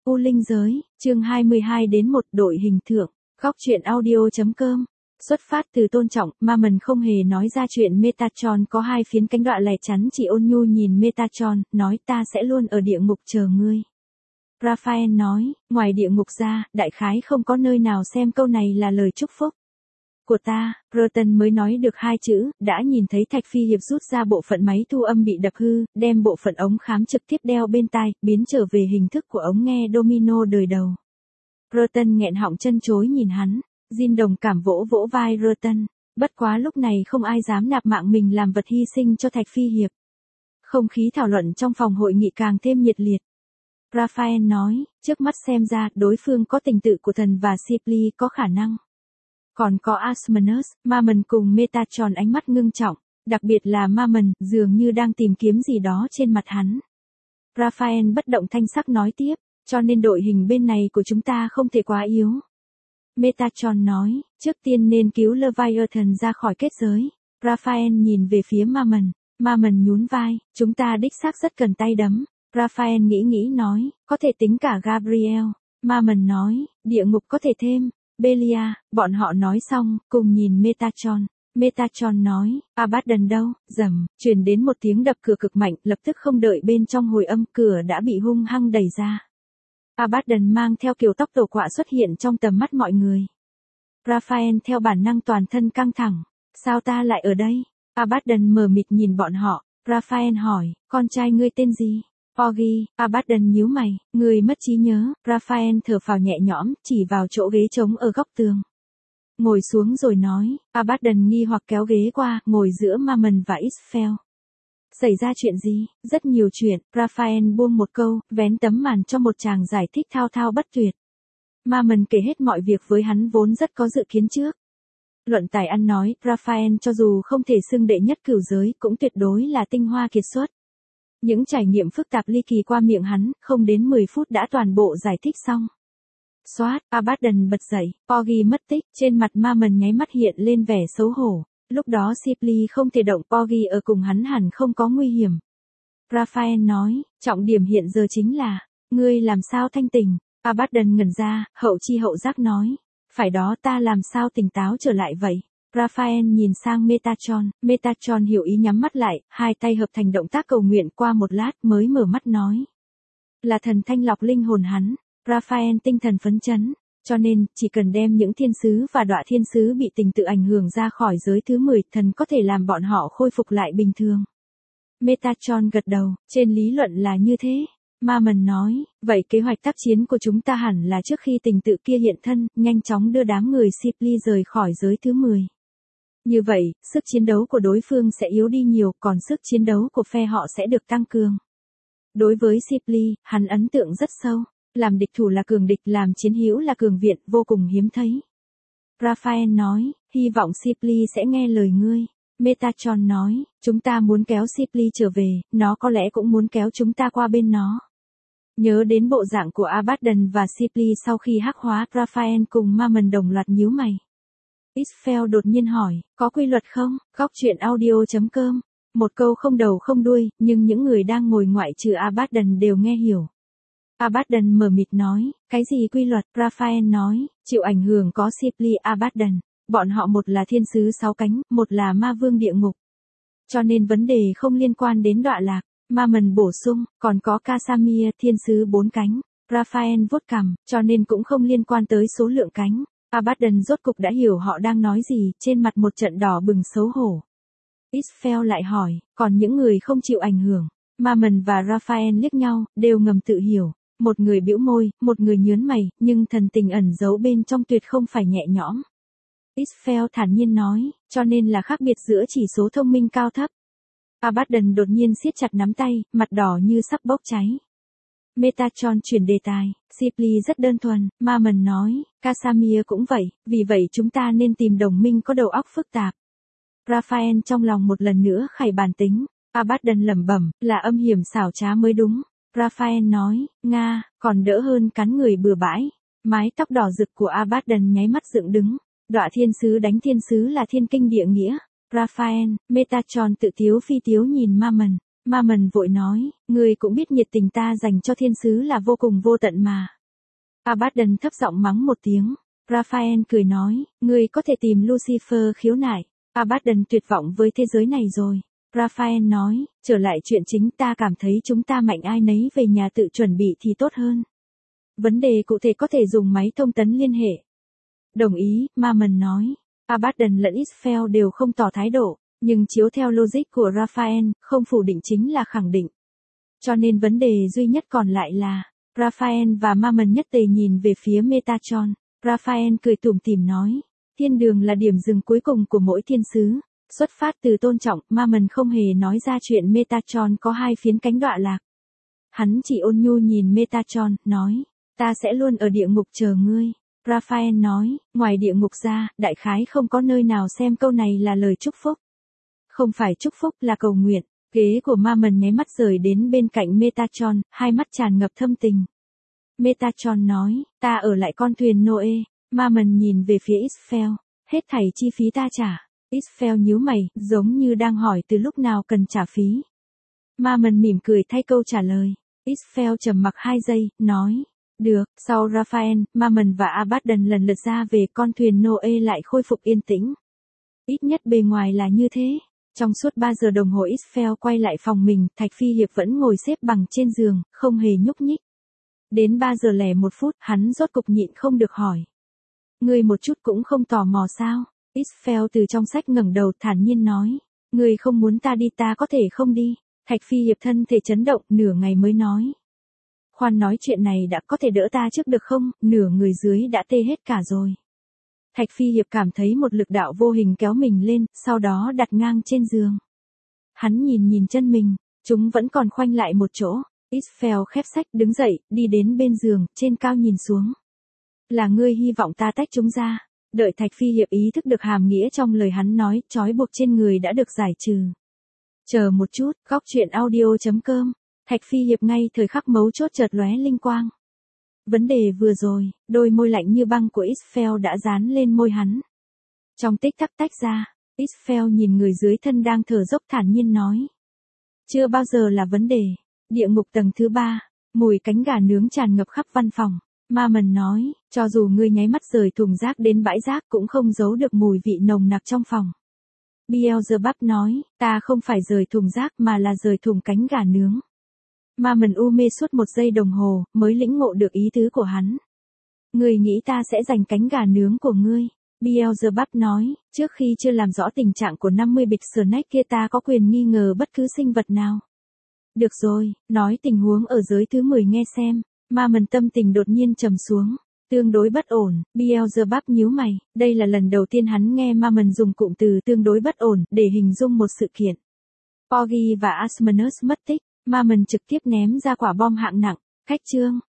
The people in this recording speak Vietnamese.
U Linh Giới, chương 22 đến 1 đội hình thượng, góc truyện audio.com. Xuất phát từ tôn trọng, Marmon không hề nói ra chuyện Metatron có hai phiến cánh đoạn lẻ chắn, chỉ ôn nhu nhìn Metatron, nói ta sẽ luôn ở địa ngục chờ ngươi. Raphael nói, ngoài địa ngục ra, đại khái không có nơi nào xem câu này là lời chúc phúc của ta. Burton mới nói được hai chữ, đã nhìn thấy Thạch Phi Hiệp rút ra bộ phận máy thu âm bị đập hư, đem bộ phận ống khám trực tiếp đeo bên tai, biến trở về hình thức của ống nghe domino đời đầu. Burton nghẹn họng chân chối nhìn hắn, Jin đồng cảm vỗ vỗ vai Burton, bất quá lúc này không ai dám nạp mạng mình làm vật hy sinh cho Thạch Phi Hiệp. Không khí thảo luận trong phòng hội nghị càng thêm nhiệt liệt. Raphael nói, trước mắt xem ra, đối phương có tình tự của thần và Shipley có khả năng. Còn có Asmodeus, Marmon cùng Metatron ánh mắt ngưng trọng, đặc biệt là Marmon, dường như đang tìm kiếm gì đó trên mặt hắn. Raphael bất động thanh sắc nói tiếp, cho nên đội hình bên này của chúng ta không thể quá yếu. Metatron nói, trước tiên nên cứu Leviathan ra khỏi kết giới. Raphael nhìn về phía Marmon. Marmon nhún vai, chúng ta đích xác rất cần tay đấm. Raphael nghĩ nói, có thể tính cả Gabriel. Marmon nói, địa ngục có thể thêm. Belia, bọn họ nói xong, cùng nhìn Metatron. Metatron nói, Abaddon đâu, rầm, truyền đến một tiếng đập cửa cực mạnh, lập tức không đợi bên trong hồi âm, cửa đã bị hung hăng đẩy ra. Abaddon mang theo kiểu tóc tổ quạ xuất hiện trong tầm mắt mọi người. Raphael theo bản năng toàn thân căng thẳng, sao ta lại ở đây? Abaddon mờ mịt nhìn bọn họ, Raphael hỏi, con trai ngươi tên gì? Porgy. Abaddon nhíu mày, người mất trí nhớ. Raphael thở phào nhẹ nhõm, chỉ vào chỗ ghế trống ở góc tường. Ngồi xuống rồi nói, Abaddon nghi hoặc kéo ghế qua, ngồi giữa Marmon và Israfel. Xảy ra chuyện gì? Rất nhiều chuyện. Raphael buông một câu, vén tấm màn cho một chàng giải thích thao thao bất tuyệt. Marmon kể hết mọi việc với hắn vốn rất có dự kiến trước. Luận tài ăn nói, Raphael cho dù không thể xưng đệ nhất cửu giới, cũng tuyệt đối là tinh hoa kiệt xuất. Những trải nghiệm phức tạp ly kỳ qua miệng hắn, không đến 10 phút đã toàn bộ giải thích xong. Xoát, Abaddon bật dậy, Porgy mất tích, trên mặt Marmon nháy mắt hiện lên vẻ xấu hổ. Lúc đó Shipley không thể động, Porgy ở cùng hắn hẳn không có nguy hiểm. Raphael nói, trọng điểm hiện giờ chính là, ngươi làm sao thanh tỉnh? Abaddon ngẩn ra, hậu chi hậu giác nói, phải đó, ta làm sao tỉnh táo trở lại vậy? Raphael nhìn sang Metatron, Metatron hiểu ý nhắm mắt lại, hai tay hợp thành động tác cầu nguyện, qua một lát mới mở mắt nói. Là thần thanh lọc linh hồn hắn. Raphael tinh thần phấn chấn, cho nên, chỉ cần đem những thiên sứ và đọa thiên sứ bị tình tự ảnh hưởng ra khỏi giới thứ 10, thần có thể làm bọn họ khôi phục lại bình thường. Metatron gật đầu, trên lý luận là như thế. Marmon nói, vậy kế hoạch tác chiến của chúng ta hẳn là trước khi tình tự kia hiện thân, nhanh chóng đưa đám người Shipley rời khỏi giới thứ 10. Như vậy, sức chiến đấu của đối phương sẽ yếu đi nhiều, còn sức chiến đấu của phe họ sẽ được tăng cường. Đối với Shipley, hắn ấn tượng rất sâu. Làm địch thủ là cường địch, làm chiến hữu là cường viện, vô cùng hiếm thấy. Raphael nói, hy vọng Shipley sẽ nghe lời ngươi. Metatron nói, chúng ta muốn kéo Shipley trở về, nó có lẽ cũng muốn kéo chúng ta qua bên nó. Nhớ đến bộ dạng của Abaddon và Shipley sau khi hắc hóa, Raphael cùng Marmon đồng loạt nhíu mày. Israfel đột nhiên hỏi, có quy luật không? Góc truyện audio.com. Một câu không đầu không đuôi, nhưng những người đang ngồi ngoại trừ Abaddon đều nghe hiểu. Abaddon mờ mịt nói, cái gì quy luật? Raphael nói, chịu ảnh hưởng có Shipley, Abaddon. Bọn họ một là thiên sứ 6 cánh, một là ma vương địa ngục. Cho nên vấn đề không liên quan đến đọa lạc. Marmon bổ sung, còn có Casamir, thiên sứ 4 cánh. Raphael vuốt cằm, cho nên cũng không liên quan tới số lượng cánh. Abaddon rốt cục đã hiểu họ đang nói gì, trên mặt một trận đỏ bừng xấu hổ. Israfel lại hỏi, còn những người không chịu ảnh hưởng? Marmon và Raphael liếc nhau, đều ngầm tự hiểu. Một người bĩu môi, một người nhớn mày, nhưng thần tình ẩn giấu bên trong tuyệt không phải nhẹ nhõm. Israfel thản nhiên nói, cho nên là khác biệt giữa chỉ số thông minh cao thấp. Abaddon đột nhiên siết chặt nắm tay, mặt đỏ như sắp bốc cháy. Metatron chuyển đề tài, Shipley rất đơn thuần, Marmon nói, Casamir cũng vậy, vì vậy chúng ta nên tìm đồng minh có đầu óc phức tạp. Raphael trong lòng một lần nữa khải bàn tính, Abaddon lẩm bẩm, là âm hiểm xảo trá mới đúng. Raphael nói, Nga, còn đỡ hơn cắn người bừa bãi. Mái tóc đỏ rực của Abaddon nháy mắt dựng đứng. Đọa thiên sứ đánh thiên sứ là thiên kinh địa nghĩa. Raphael, Metatron tự tiếu phi tiếu nhìn Marmon. Marmon vội nói, ngươi cũng biết nhiệt tình ta dành cho thiên sứ là vô cùng vô tận mà. Abaddon thấp giọng mắng một tiếng. Raphael cười nói, ngươi có thể tìm Lucifer khiếu nại. Abaddon tuyệt vọng với thế giới này rồi. Raphael nói, trở lại chuyện chính, ta cảm thấy chúng ta mạnh ai nấy về nhà tự chuẩn bị thì tốt hơn. Vấn đề cụ thể có thể dùng máy thông tấn liên hệ. Đồng ý, Mammon nói. Abaddon lẫn Israfel đều không tỏ thái độ, nhưng chiếu theo logic của Raphael, không phủ định chính là khẳng định. Cho nên vấn đề duy nhất còn lại là, Raphael và Mammon nhất tề nhìn về phía Metatron. Raphael cười tủm tỉm nói, thiên đường là điểm dừng cuối cùng của mỗi thiên sứ. Xuất phát từ tôn trọng, Mammon không hề nói ra chuyện Metatron có hai phiến cánh đọa lạc. Hắn chỉ ôn nhu nhìn Metatron, nói, ta sẽ luôn ở địa ngục chờ ngươi. Raphael nói, ngoài địa ngục ra, đại khái không có nơi nào xem câu này là lời chúc phúc. Không phải chúc phúc là cầu nguyện. Ghế của Mammon nháy mắt rời đến bên cạnh Metatron, hai mắt tràn ngập thâm tình. Metatron nói, ta ở lại con thuyền Noe. Mammon nhìn về phía Israfel, hết thảy chi phí ta trả. Israfel nhíu mày, giống như đang hỏi từ lúc nào cần trả phí. Mammon mỉm cười thay câu trả lời. Israfel trầm mặc 2 giây, nói, được. Sau Raphael, Mammon và Abaddon lần lượt ra về, con thuyền Noe lại khôi phục yên tĩnh. Ít nhất bề ngoài là như thế. Trong suốt 3 giờ đồng hồ Israfel quay lại phòng mình, Thạch Phi Hiệp vẫn ngồi xếp bằng trên giường, không hề nhúc nhích. Đến 3 giờ lẻ 1 phút, hắn rốt cục nhịn không được hỏi. Ngươi một chút cũng không tò mò sao? Israfel từ trong sách ngẩng đầu thản nhiên nói. Ngươi không muốn ta đi, ta có thể không đi. Thạch Phi Hiệp thân thể chấn động, nửa ngày mới nói. Khoan nói chuyện này đã, có thể đỡ ta trước được không? Nửa người dưới đã tê hết cả rồi. Thạch Phi Hiệp cảm thấy một lực đạo vô hình kéo mình lên, sau đó đặt ngang trên giường. Hắn nhìn chân mình, chúng vẫn còn khoanh lại một chỗ. Israfel khép sách đứng dậy, đi đến bên giường, trên cao nhìn xuống. Là ngươi hy vọng ta tách chúng ra. Đợi Thạch Phi Hiệp ý thức được hàm nghĩa trong lời hắn nói, trói buộc trên người đã được giải trừ. Chờ một chút, góc truyện audio.com. Thạch Phi Hiệp ngay thời khắc mấu chốt chợt lóe linh quang. Vấn đề vừa rồi, đôi môi lạnh như băng của Israfel đã dán lên môi hắn. Trong tích tắc tách ra, Israfel nhìn người dưới thân đang thở dốc thản nhiên nói. Chưa bao giờ là vấn đề. Địa ngục tầng thứ 3, mùi cánh gà nướng tràn ngập khắp văn phòng. Mammon nói, cho dù ngươi nháy mắt rời thùng rác đến bãi rác cũng không giấu được mùi vị nồng nặc trong phòng. Beelzebub nói, ta không phải rời thùng rác mà là rời thùng cánh gà nướng. Mammon u mê suốt 1 giây đồng hồ, mới lĩnh ngộ được ý tứ của hắn. Ngươi nghĩ ta sẽ giành cánh gà nướng của ngươi. Beelzebub nói, trước khi chưa làm rõ tình trạng của 50 bịch snack kia ta có quyền nghi ngờ bất cứ sinh vật nào. Được rồi, nói tình huống ở giới thứ 10 nghe xem. Mammon tâm tình đột nhiên trầm xuống. Tương đối bất ổn, Beelzebub nhíu mày, đây là lần đầu tiên hắn nghe Mammon dùng cụm từ tương đối bất ổn để hình dung một sự kiện. Porgy và Asmodeus mất tích, Mammon trực tiếp ném ra quả bom hạng nặng. Khách chương.